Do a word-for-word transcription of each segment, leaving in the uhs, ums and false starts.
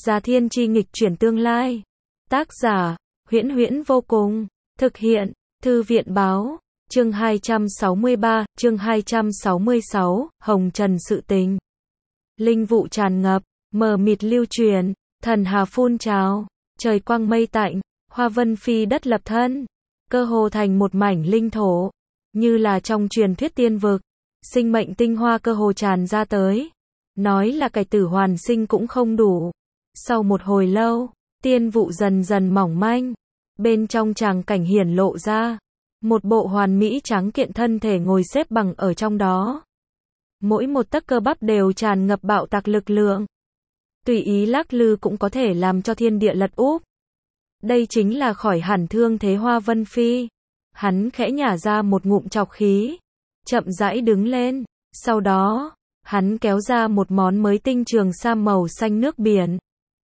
Già Thiên chi nghịch chuyển tương lai. Tác giả, Huyễn Huyễn vô cùng. Thực hiện, Thư viện báo. Chương hai trăm sáu mươi ba, chương hai trăm sáu mươi sáu, Hồng Trần sự tình. Linh vụ tràn ngập, mờ mịt lưu truyền, thần hà phun trào, trời quang mây tạnh, Hoa Vân Phi đất lập thân, cơ hồ thành một mảnh linh thổ, như là trong truyền thuyết tiên vực, sinh mệnh tinh hoa cơ hồ tràn ra tới. Nói là cải tử hoàn sinh cũng không đủ. Sau một hồi lâu, tiên vụ dần dần mỏng manh, bên trong tràng cảnh hiển lộ ra, một bộ hoàn mỹ trắng kiện thân thể ngồi xếp bằng ở trong đó. Mỗi một tấc cơ bắp đều tràn ngập bạo tạc lực lượng. Tùy ý lắc lư cũng có thể làm cho thiên địa lật úp. Đây chính là khỏi hẳn thương thế Hoa Vân Phi. Hắn khẽ nhả ra một ngụm trọc khí, chậm rãi đứng lên, sau đó, hắn kéo ra một món mới tinh trường sam màu xanh nước biển,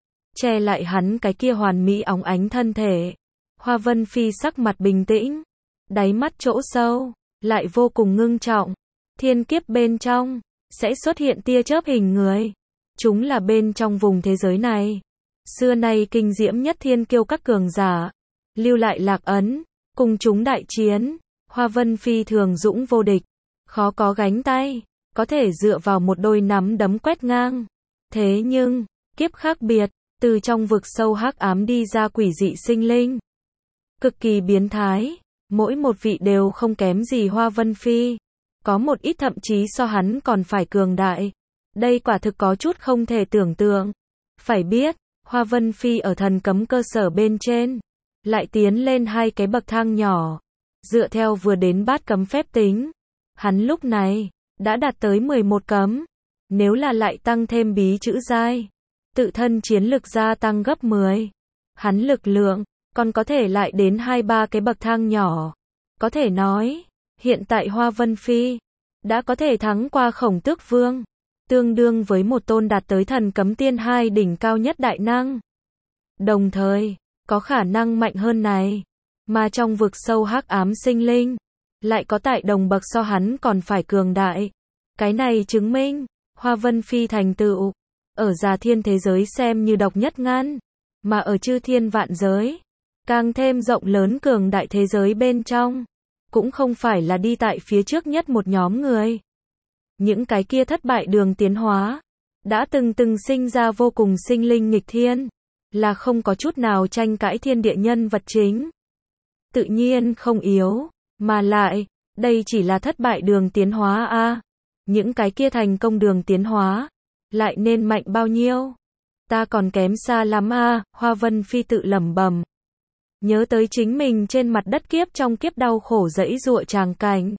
che lại hắn cái kia hoàn mỹ óng ánh thân thể. Hoa Vân Phi sắc mặt bình tĩnh, đáy mắt chỗ sâu lại vô cùng ngưng trọng. Thiên kiếp bên trong sẽ xuất hiện tia chớp hình người, chúng là bên trong vùng thế giới này xưa nay kinh diễm nhất thiên kiêu các cường giả, lưu lại lạc ấn, cùng chúng đại chiến. Hoa Vân Phi thường dũng vô địch, khó có gánh tay, có thể dựa vào một đôi nắm đấm quét ngang. Thế nhưng, kiếp khác biệt, từ trong vực sâu hắc ám đi ra quỷ dị sinh linh, cực kỳ biến thái, mỗi một vị đều không kém gì Hoa Vân Phi, có một ít thậm chí so hắn còn phải cường đại. Đây quả thực có chút không thể tưởng tượng. Phải biết, Hoa Vân Phi ở thần cấm cơ sở bên trên, lại tiến lên hai cái bậc thang nhỏ. Dựa theo vừa đến bát cấm phép tính, hắn lúc này đã đạt tới mười một cấm. Nếu là lại tăng thêm bí chữ giai, tự thân chiến lực gia tăng gấp mười. Hắn lực lượng còn có thể lại đến hai ba cái bậc thang nhỏ. Có thể nói, hiện tại Hoa Vân Phi đã có thể thắng qua Khổng Tước Vương, tương đương với một tôn đạt tới thần cấm tiên hai đỉnh cao nhất đại năng. Đồng thời, có khả năng mạnh hơn này, mà trong vực sâu hắc ám sinh linh, lại có tại đồng bậc so hắn còn phải cường đại. Cái này chứng minh, Hoa Vân Phi thành tựu, ở Già Thiên thế giới xem như độc nhất ngăn, mà ở chư thiên vạn giới, càng thêm rộng lớn cường đại thế giới bên trong, cũng không phải là đi tại phía trước nhất một nhóm người. Những cái kia thất bại đường tiến hóa, đã từng từng sinh ra vô cùng sinh linh nghịch thiên, là không có chút nào tranh cãi thiên địa nhân vật chính. Tự nhiên không yếu, mà lại, đây chỉ là thất bại đường tiến hóa a. À. Những cái kia thành công đường tiến hóa, lại nên mạnh bao nhiêu? Ta còn kém xa lắm a, à, Hoa Vân Phi tự lẩm bẩm. Nhớ tới chính mình trên mặt đất kiếp trong kiếp đau khổ dẫy dụa tràng cảnh.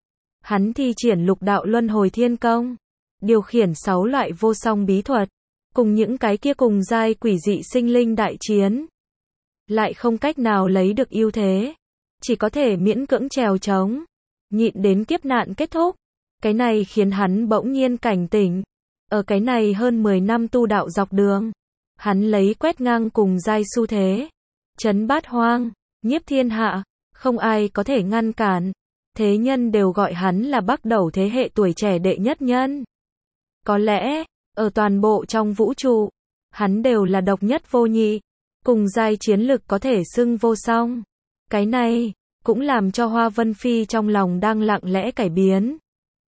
Hắn thi triển lục đạo luân hồi thiên công, điều khiển sáu loại vô song bí thuật, cùng những cái kia cùng giai quỷ dị sinh linh đại chiến. Lại không cách nào lấy được ưu thế, chỉ có thể miễn cưỡng trèo trống, nhịn đến kiếp nạn kết thúc. Cái này khiến hắn bỗng nhiên cảnh tỉnh. Ở cái này hơn mười năm tu đạo dọc đường, hắn lấy quét ngang cùng giai xu thế, trấn bát hoang, nhiếp thiên hạ, không ai có thể ngăn cản. Thế nhân đều gọi hắn là bắt đầu thế hệ tuổi trẻ đệ nhất nhân. Có lẽ, ở toàn bộ trong vũ trụ, hắn đều là độc nhất vô nhị, cùng giai chiến lực có thể xưng vô song. Cái này, cũng làm cho Hoa Vân Phi trong lòng đang lặng lẽ cải biến.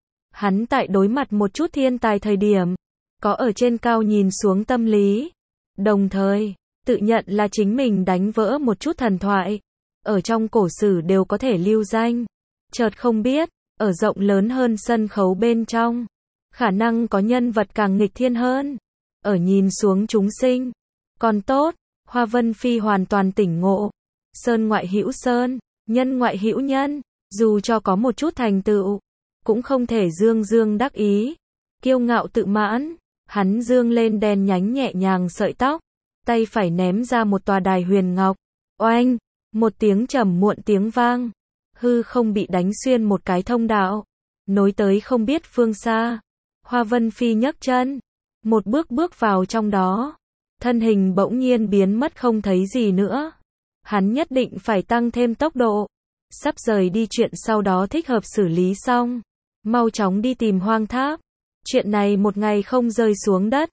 Hắn tại đối mặt một chút thiên tài thời điểm, có ở trên cao nhìn xuống tâm lý. Đồng thời, tự nhận là chính mình đánh vỡ một chút thần thoại, ở trong cổ sử đều có thể lưu danh. Chợt không biết, ở rộng lớn hơn sân khấu bên trong, khả năng có nhân vật càng nghịch thiên hơn. Ở nhìn xuống chúng sinh, còn tốt, Hoa Vân Phi hoàn toàn tỉnh ngộ. Sơn ngoại hữu sơn, nhân ngoại hữu nhân, dù cho có một chút thành tựu, cũng không thể dương dương đắc ý, kiêu ngạo tự mãn. Hắn dương lên đen nhánh nhẹ nhàng sợi tóc, tay phải ném ra một tòa đài huyền ngọc. Oanh, một tiếng trầm muộn tiếng vang, hư không bị đánh xuyên một cái thông đạo, nối tới không biết phương xa. Hoa Vân Phi nhấc chân, một bước bước vào trong đó, thân hình bỗng nhiên biến mất không thấy gì nữa. Hắn nhất định phải tăng thêm tốc độ, sắp rời đi chuyện sau đó thích hợp xử lý xong, mau chóng đi tìm Hoang Tháp. Chuyện này một ngày không rơi xuống đất,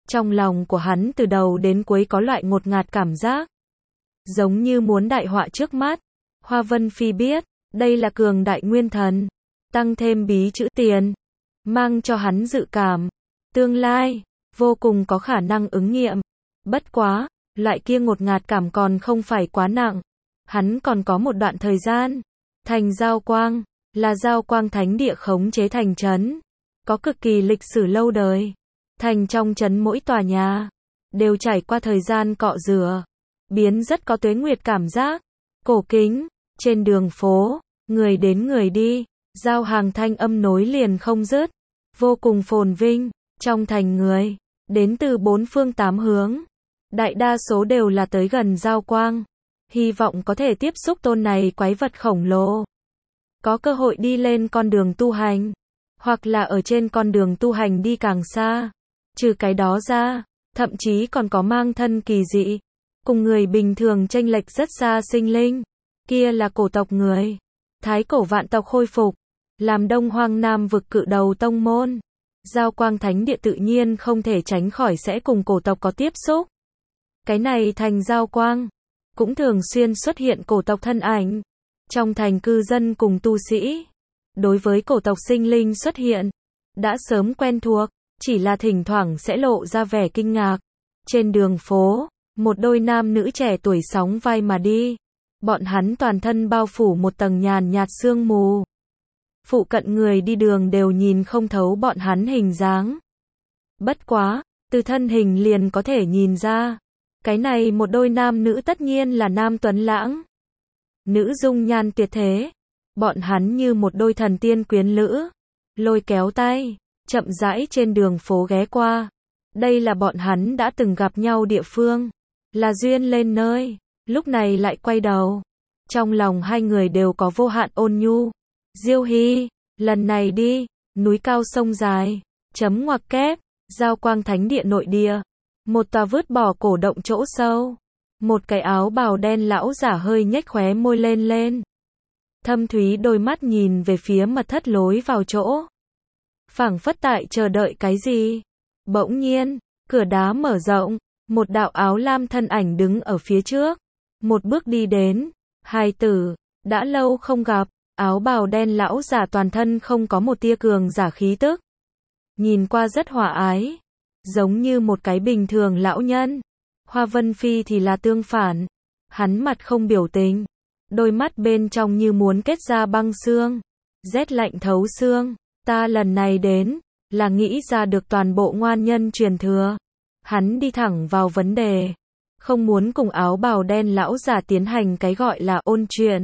Trong lòng của hắn từ đầu đến cuối có loại ngột ngạt cảm giác, giống như muốn đại họa trước mắt. Hoa Vân Phi biết, đây là cường đại nguyên thần, tăng thêm bí chữ tiền, mang cho hắn dự cảm, tương lai, vô cùng có khả năng ứng nghiệm. Bất quá, loại kia ngột ngạt cảm còn không phải quá nặng, hắn còn có một đoạn thời gian. Thành Giao Quang, là Giao Quang Thánh Địa khống chế thành trấn, có cực kỳ lịch sử lâu đời. Thành trong trấn mỗi tòa nhà, đều trải qua thời gian cọ rửa, biến rất có tuế nguyệt cảm giác, cổ kính. Trên đường phố, người đến người đi, giao hàng thanh âm nối liền không dứt, vô cùng phồn vinh. Trong thành người, đến từ bốn phương tám hướng, đại đa số đều là tới gần Giao Quang, hy vọng có thể tiếp xúc tôn này quái vật khổng lồ, có cơ hội đi lên con đường tu hành, hoặc là ở trên con đường tu hành đi càng xa. Trừ cái đó ra, thậm chí còn có mang thân kỳ dị, cùng người bình thường chênh lệch rất xa sinh linh. Kia là cổ tộc người, thái cổ vạn tộc khôi phục, làm Đông Hoang Nam vực cự đầu tông môn. Giao Quang Thánh Địa tự nhiên không thể tránh khỏi sẽ cùng cổ tộc có tiếp xúc. Cái này thành Giao Quang, cũng thường xuyên xuất hiện cổ tộc thân ảnh. Trong thành cư dân cùng tu sĩ, đối với cổ tộc sinh linh xuất hiện, đã sớm quen thuộc, chỉ là thỉnh thoảng sẽ lộ ra vẻ kinh ngạc. Trên đường phố, một đôi nam nữ trẻ tuổi sóng vai mà đi. Bọn hắn toàn thân bao phủ một tầng nhàn nhạt sương mù. Phụ cận người đi đường đều nhìn không thấu bọn hắn hình dáng. Bất quá, từ thân hình liền có thể nhìn ra. Cái này một đôi nam nữ tất nhiên là nam tuấn lãng, nữ dung nhan tuyệt thế. Bọn hắn như một đôi thần tiên quyến lữ, lôi kéo tay, chậm rãi trên đường phố ghé qua. Đây là bọn hắn đã từng gặp nhau địa phương, là duyên lên nơi. Lúc này lại quay đầu, trong lòng hai người đều có vô hạn ôn nhu. Diêu Hy, lần này đi, núi cao sông dài, chấm ngoặc kép, Giao Quang Thánh Địa nội địa, một tòa vứt bỏ cổ động chỗ sâu, một cái áo bào đen lão giả hơi nhếch khóe môi lên lên, thâm thúy đôi mắt nhìn về phía mật thất lối vào chỗ, phảng phất tại chờ đợi cái gì. Bỗng nhiên, cửa đá mở rộng, một đạo áo lam thân ảnh đứng ở phía trước. Một bước đi đến, hài tử, đã lâu không gặp. Áo bào đen lão giả toàn thân không có một tia cường giả khí tức, nhìn qua rất hòa ái, giống như một cái bình thường lão nhân. Hoa Vân Phi thì là tương phản, hắn mặt không biểu tình, đôi mắt bên trong như muốn kết ra băng xương, rét lạnh thấu xương. Ta lần này đến, là nghĩ ra được toàn bộ ngoan nhân truyền thừa. Hắn đi thẳng vào vấn đề, không muốn cùng áo bào đen lão giả tiến hành cái gọi là ôn chuyện.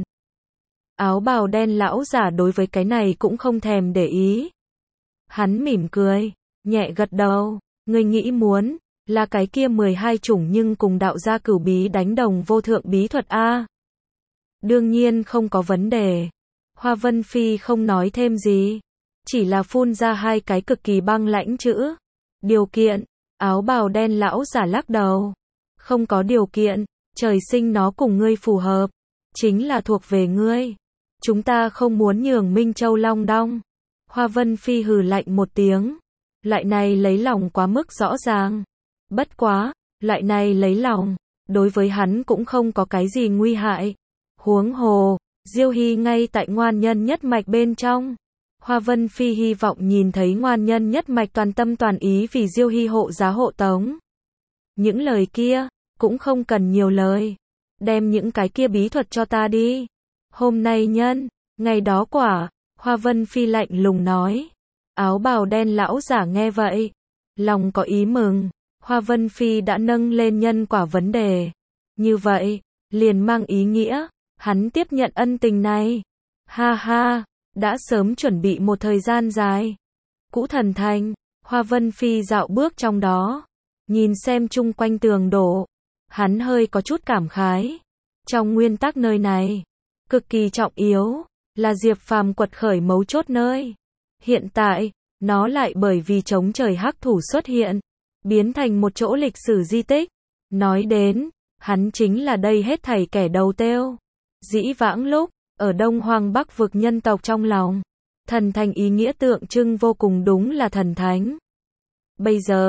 Áo bào đen lão giả đối với cái này cũng không thèm để ý. Hắn mỉm cười, nhẹ gật đầu, ngươi nghĩ muốn, là cái kia mười hai chủng nhưng cùng đạo gia cửu bí đánh đồng vô thượng bí thuật a. Đương nhiên không có vấn đề. Hoa Vân Phi không nói thêm gì, chỉ là phun ra hai cái cực kỳ băng lãnh chữ. Điều kiện, áo bào đen lão giả lắc đầu. Không có điều kiện, trời sinh nó cùng ngươi phù hợp, chính là thuộc về ngươi. Chúng ta không muốn nhường Minh Châu long đong. Hoa Vân Phi hừ lạnh một tiếng. Loại này lấy lòng quá mức rõ ràng. Bất quá, loại này lấy lòng, đối với hắn cũng không có cái gì nguy hại. Huống hồ, Diêu Hy ngay tại ngoan nhân nhất mạch bên trong. Hoa Vân Phi hy vọng nhìn thấy ngoan nhân nhất mạch toàn tâm toàn ý vì Diêu Hy hộ giá hộ tống. Những lời kia, cũng không cần nhiều lời. Đem những cái kia bí thuật cho ta đi. Hôm nay nhân, ngày đó quả. Hoa Vân Phi lạnh lùng nói. Áo bào đen lão giả nghe vậy, lòng có ý mừng. Hoa Vân Phi đã nâng lên nhân quả vấn đề. Như vậy, liền mang ý nghĩa, hắn tiếp nhận ân tình này. Ha ha, đã sớm chuẩn bị một thời gian dài. Cũ Thần Thành, Hoa Vân Phi dạo bước trong đó, nhìn xem chung quanh tường đổ, hắn hơi có chút cảm khái. Trong nguyên tắc nơi này, cực kỳ trọng yếu, là Diệp Phàm quật khởi mấu chốt nơi. Hiện tại, nó lại bởi vì chống trời hắc thủ xuất hiện, biến thành một chỗ lịch sử di tích. Nói đến, hắn chính là đây hết thảy kẻ đầu têu. Dĩ vãng lúc, ở Đông Hoang Bắc vực nhân tộc trong lòng, thần thành ý nghĩa tượng trưng vô cùng đúng là thần thánh. Bây giờ,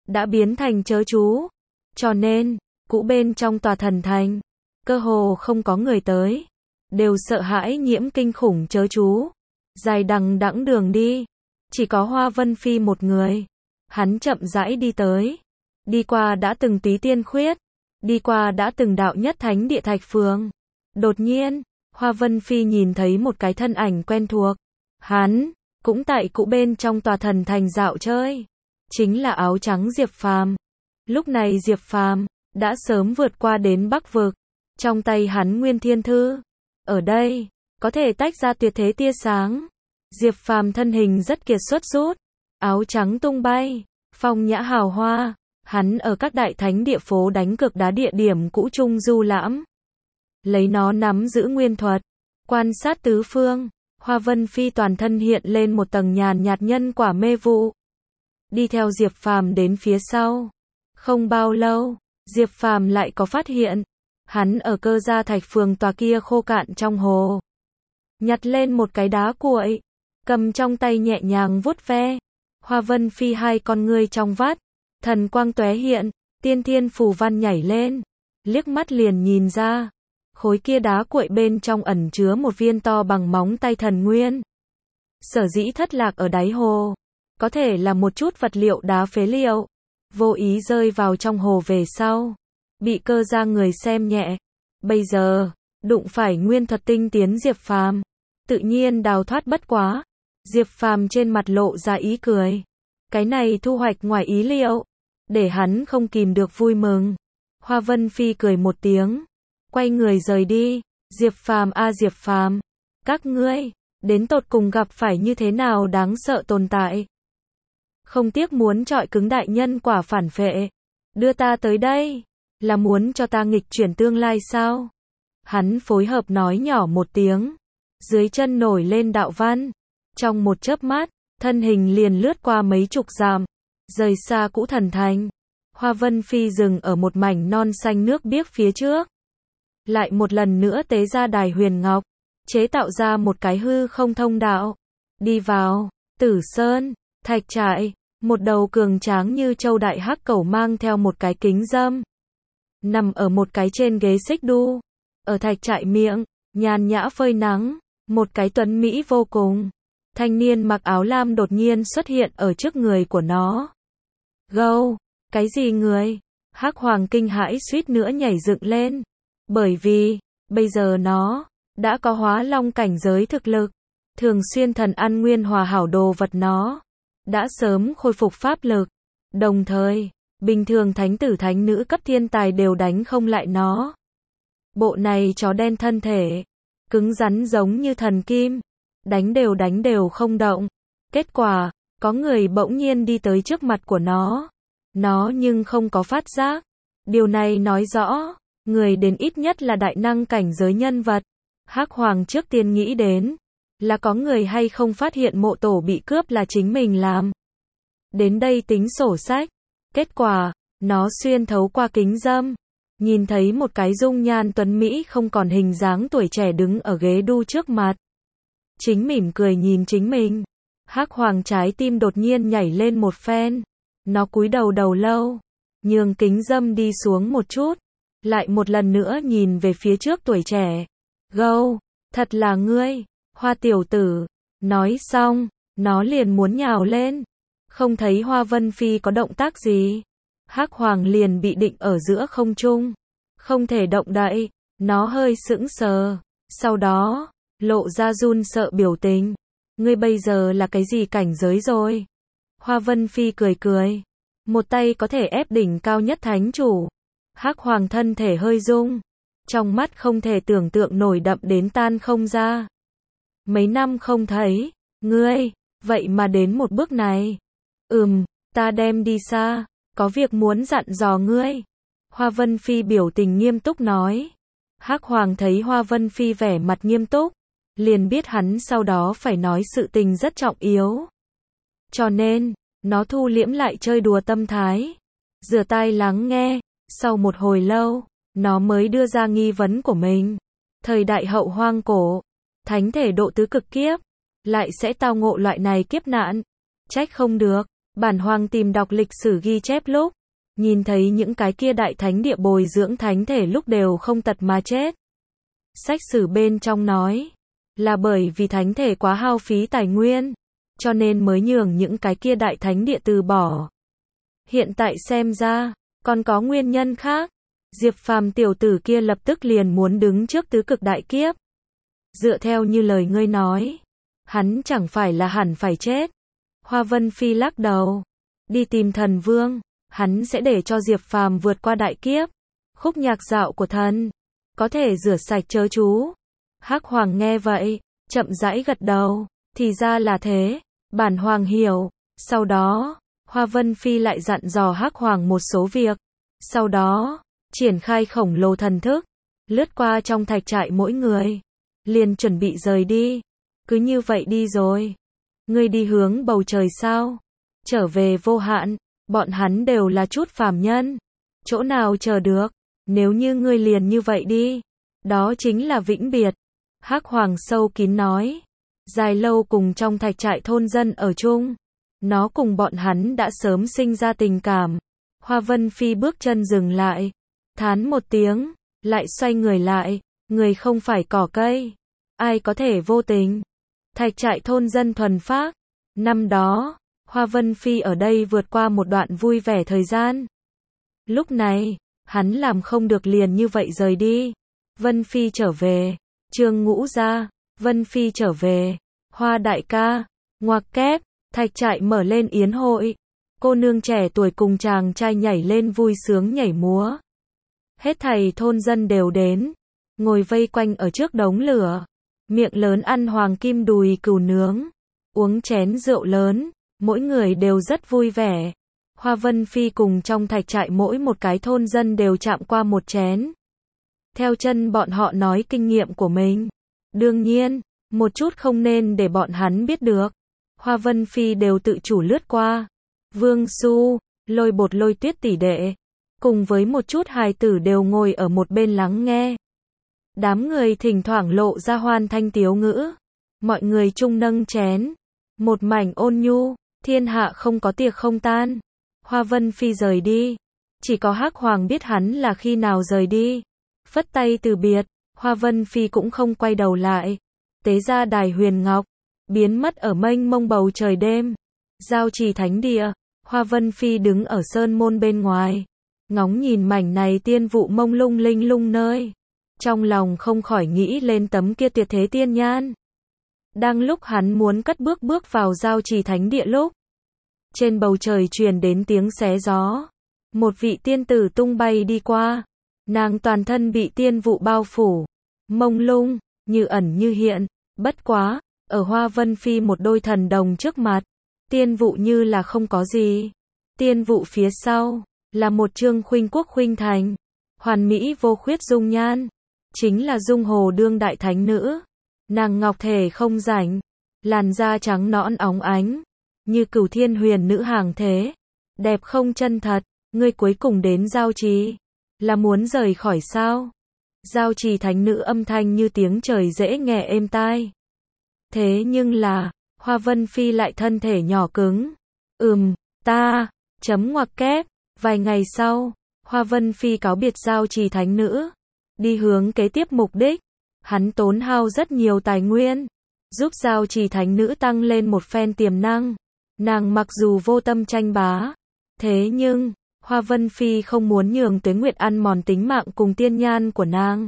đã biến thành chớ chú. Cho nên, cũ bên trong tòa thần thành, cơ hồ không có người tới, đều sợ hãi nhiễm kinh khủng chớ chú. Dài đằng đẵng đường đi, chỉ có Hoa Vân Phi một người. Hắn chậm rãi đi tới, đi qua đã từng Túy Tiên Khuyết, đi qua đã từng đạo nhất thánh địa Thạch Phường. Đột nhiên, Hoa Vân Phi nhìn thấy một cái thân ảnh quen thuộc. Hắn cũng tại cũ bên trong tòa thần thành dạo chơi, chính là áo trắng Diệp Phàm. Lúc này Diệp Phàm đã sớm vượt qua đến Bắc vực, trong tay hắn Nguyên Thiên Thư, ở đây có thể tách ra tuyệt thế tia sáng. Diệp Phàm thân hình rất kiệt xuất rút, áo trắng tung bay, phong nhã hào hoa, hắn ở các đại thánh địa phố đánh cược đá địa điểm cũ trung du lãm, lấy nó nắm giữ nguyên thuật, quan sát tứ phương. Hoa Vân Phi toàn thân hiện lên một tầng nhàn nhạt nhân quả mê vụ, đi theo Diệp Phàm đến phía sau. Không bao lâu, Diệp Phàm lại có phát hiện, hắn ở Cơ Gia Thạch Phường tòa kia khô cạn trong hồ, nhặt lên một cái đá cuội, cầm trong tay nhẹ nhàng vuốt ve. Hoa Vân Phi hai con ngươi trong vắt, thần quang tóe hiện, tiên thiên phù văn nhảy lên, liếc mắt liền nhìn ra, khối kia đá cuội bên trong ẩn chứa một viên to bằng móng tay thần nguyên. Sở dĩ thất lạc ở đáy hồ, có thể là một chút vật liệu đá phế liệu, vô ý rơi vào trong hồ về sau, bị Cơ Gia người xem nhẹ. Bây giờ, đụng phải nguyên thuật tinh tiến Diệp Phàm, tự nhiên đào thoát bất quá. Diệp Phàm trên mặt lộ ra ý cười. Cái này thu hoạch ngoài ý liệu, để hắn không kìm được vui mừng. Hoa Vân Phi cười một tiếng, quay người rời đi. Diệp Phàm a Diệp Phàm, các ngươi đến tột cùng gặp phải như thế nào đáng sợ tồn tại? Không tiếc muốn trọi cứng đại nhân quả phản phệ, đưa ta tới đây, là muốn cho ta nghịch chuyển tương lai sao? Hắn phối hợp nói nhỏ một tiếng, dưới chân nổi lên đạo văn, trong một chớp mắt, thân hình liền lướt qua mấy chục dặm, rời xa cũ thần thành. Hoa Vân Phi dừng ở một mảnh non xanh nước biếc phía trước, lại một lần nữa tế ra đài huyền ngọc, chế tạo ra một cái hư không thông đạo, đi vào Tử Sơn Thạch Trại. Một đầu cường tráng như châu đại hắc cẩu mang theo một cái kính dâm, nằm ở một cái trên ghế xích đu, ở Thạch Trại miệng, nhàn nhã phơi nắng. Một cái tuấn mỹ vô cùng thanh niên mặc áo lam đột nhiên xuất hiện ở trước người của nó. Gâu, cái gì người? Hắc Hoàng kinh hãi suýt nữa nhảy dựng lên, bởi vì bây giờ nó đã có hóa long cảnh giới thực lực, thường xuyên thần ăn nguyên hòa hảo đồ vật nó đã sớm khôi phục pháp lực, đồng thời bình thường thánh tử thánh nữ cấp thiên tài đều đánh không lại nó. Bộ này chó đen thân thể cứng rắn giống như thần kim, đánh đều đánh đều không động. Kết quả, có người bỗng nhiên đi tới trước mặt của nó, nó nhưng không có phát giác. Điều này nói rõ, người đến ít nhất là đại năng cảnh giới nhân vật. Hắc Hoàng trước tiên nghĩ đến, là có người hay không phát hiện mộ tổ bị cướp là chính mình làm. Đến đây tính sổ sách. Kết quả, nó xuyên thấu qua kính dâm, nhìn thấy một cái dung nhan tuấn Mỹ không còn hình dáng tuổi trẻ đứng ở ghế đu trước mặt. Chính mỉm cười nhìn chính mình. Hắc Hoàng trái tim đột nhiên nhảy lên một phen. Nó cúi đầu đầu lâu, nhường kính dâm đi xuống một chút, lại một lần nữa nhìn về phía trước tuổi trẻ. Gâu, thật là ngươi, Hoa tiểu tử. Nói xong, nó liền muốn nhào lên. Không thấy Hoa Vân Phi có động tác gì, Hắc Hoàng liền bị định ở giữa không trung, không thể động đậy. Nó hơi sững sờ, sau đó lộ ra run sợ biểu tình. Ngươi bây giờ là cái gì cảnh giới rồi? Hoa Vân Phi cười cười, một tay có thể ép đỉnh cao nhất thánh chủ. Hắc Hoàng thân thể hơi rung, trong mắt không thể tưởng tượng nổi đậm đến tan không ra. Mấy năm không thấy, ngươi, vậy mà đến một bước này. Ừm, ta đem đi xa, có việc muốn dặn dò ngươi. Hoa Vân Phi biểu tình nghiêm túc nói. Hắc Hoàng thấy Hoa Vân Phi vẻ mặt nghiêm túc, liền biết hắn sau đó phải nói sự tình rất trọng yếu. Cho nên, nó thu liễm lại chơi đùa tâm thái, rửa tai lắng nghe. Sau một hồi lâu, nó mới đưa ra nghi vấn của mình. Thời đại hậu hoang cổ, thánh thể độ tứ cực kiếp, lại sẽ tao ngộ loại này kiếp nạn. Trách không được, Bản Hoàng tìm đọc lịch sử ghi chép lúc, nhìn thấy những cái kia đại thánh địa bồi dưỡng thánh thể lúc đều không tật mà chết. Sách sử bên trong nói, là bởi vì thánh thể quá hao phí tài nguyên, cho nên mới nhường những cái kia đại thánh địa từ bỏ. Hiện tại xem ra, còn có nguyên nhân khác. Diệp Phàm tiểu tử kia lập tức liền muốn đứng trước tứ cực đại kiếp. Dựa theo như lời ngươi nói, hắn chẳng phải là hẳn phải chết. Hoa Vân Phi lắc đầu, đi tìm thần vương, hắn sẽ để cho Diệp Phàm vượt qua đại kiếp. Khúc nhạc dạo của thần, có thể rửa sạch chớ chú. Hắc Hoàng nghe vậy, chậm rãi gật đầu, thì ra là thế, bản Hoàng hiểu. Sau đó, Hoa Vân Phi lại dặn dò Hắc Hoàng một số việc. Sau đó, triển khai khổng lồ thần thức, lướt qua trong thạch trại mỗi người, liền chuẩn bị rời đi. Cứ như vậy đi rồi. Ngươi đi hướng bầu trời sao? Trở về vô hạn, bọn hắn đều là chút phàm nhân. Chỗ nào chờ được, nếu như ngươi liền như vậy đi, đó chính là vĩnh biệt. Hắc Hoàng sâu kín nói, dài lâu cùng trong thạch trại thôn dân ở chung, nó cùng bọn hắn đã sớm sinh ra tình cảm. Hoa Vân Phi bước chân dừng lại, thán một tiếng, lại xoay người lại, người không phải cỏ cây, ai có thể vô tình. Thạch trại thôn dân thuần phác, năm đó, Hoa Vân Phi ở đây vượt qua một đoạn vui vẻ thời gian. Lúc này, hắn làm không được liền như vậy rời đi. Vân Phi trở về, Trương Ngũ ra, Vân Phi trở về, Hoa đại ca, ngoặc kép, thạch trại mở lên yến hội. Cô nương trẻ tuổi cùng chàng trai nhảy lên vui sướng nhảy múa. Hết thảy thôn dân đều đến, ngồi vây quanh ở trước đống lửa, miệng lớn ăn hoàng kim đùi cừu nướng, uống chén rượu lớn, mỗi người đều rất vui vẻ. Hoa Vân Phi cùng trong thạch trại mỗi một cái thôn dân đều chạm qua một chén. Theo chân bọn họ nói kinh nghiệm của mình. Đương nhiên, một chút không nên để bọn hắn biết được. Hoa Vân Phi đều tự chủ lướt qua. Vương Su, Lôi Bột Lôi Tuyết tỷ đệ, cùng với một chút hài tử đều ngồi ở một bên lắng nghe. Đám người thỉnh thoảng lộ ra hoan thanh tiếu ngữ. Mọi người chung nâng chén. Một mảnh ôn nhu, thiên hạ không có tiệc không tan. Hoa Vân Phi rời đi. Chỉ có Hắc Hoàng biết hắn là khi nào rời đi. Phất tay từ biệt, Hoa Vân Phi cũng không quay đầu lại. Tế ra đài huyền ngọc, biến mất ở mênh mông bầu trời đêm. Giao Trì thánh địa, Hoa Vân Phi đứng ở sơn môn bên ngoài, ngóng nhìn mảnh này tiên vụ mông lung linh lung nơi. Trong lòng không khỏi nghĩ lên tấm kia tuyệt thế tiên nhan. Đang lúc hắn muốn cất bước bước vào Giao Trì thánh địa lúc, trên bầu trời truyền đến tiếng xé gió. Một vị tiên tử tung bay đi qua, nàng toàn thân bị tiên vụ bao phủ, mông lung, như ẩn như hiện. Bất quá, ở Hoa Vân Phi một đôi thần đồng trước mặt, tiên vụ như là không có gì. Tiên vụ phía sau, là một trương khuynh quốc khuynh thành, hoàn mỹ vô khuyết dung nhan, chính là Dung Hồ đương đại thánh nữ. Nàng ngọc thể không rảnh, làn da trắng nõn óng ánh, như cửu thiên huyền nữ hàng thế, đẹp không chân thật. Ngươi cuối cùng đến Giao Trì, là muốn rời khỏi sao? Giao Trì thánh nữ âm thanh như tiếng trời dễ nghe êm tai. Thế nhưng là, Hoa Vân Phi lại thân thể nhỏ cứng. Ừm, ta, chấm ngoặc kép. Vài ngày sau, Hoa Vân Phi cáo biệt Giao Trì thánh nữ, đi hướng kế tiếp mục đích. Hắn tốn hao rất nhiều tài nguyên, giúp Giao Trì thánh nữ tăng lên một phen tiềm năng. Nàng mặc dù vô tâm tranh bá, thế nhưng Hoa Vân Phi không muốn nhường Tuế Nguyệt ăn mòn tính mạng cùng tiên nhan của nàng.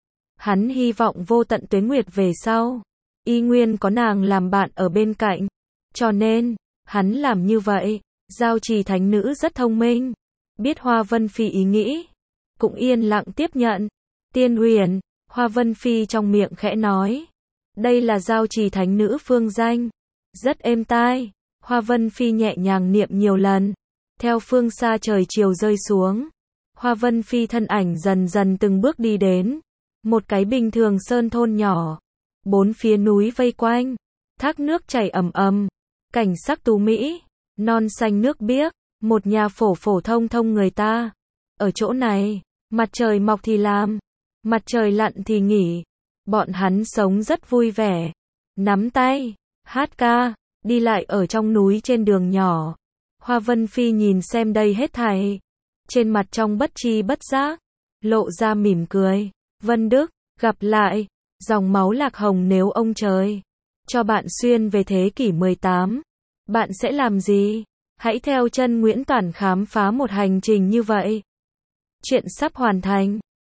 Hắn hy vọng vô tận Tuế Nguyệt về sau, y nguyên có nàng làm bạn ở bên cạnh. Cho nên, hắn làm như vậy. Giao Trì thánh nữ rất thông minh, biết Hoa Vân Phi ý nghĩ, cũng yên lặng tiếp nhận. Tiên huyền, Hoa Vân Phi trong miệng khẽ nói. Đây là Giao Trì thánh nữ phương danh. Rất êm tai. Hoa Vân Phi nhẹ nhàng niệm nhiều lần. Theo phương xa trời chiều rơi xuống, Hoa Vân Phi thân ảnh dần dần từng bước đi đến một cái bình thường sơn thôn nhỏ. Bốn phía núi vây quanh, thác nước chảy ầm ầm, cảnh sắc tú mỹ, non xanh nước biếc, một nhà phổ phổ thông thông người ta. Ở chỗ này, mặt trời mọc thì làm, mặt trời lặn thì nghỉ. Bọn hắn sống rất vui vẻ, nắm tay, hát ca, đi lại ở trong núi trên đường nhỏ. Hoa Vân Phi nhìn xem đây hết thảy. Trên mặt trong bất tri bất giác, lộ ra mỉm cười. Vân Đức, gặp lại. Dòng máu Lạc Hồng nếu ông trời cho bạn xuyên về thế kỷ mười tám, bạn sẽ làm gì? Hãy theo chân Nguyễn Toản khám phá một hành trình như vậy. Chuyện sắp hoàn thành.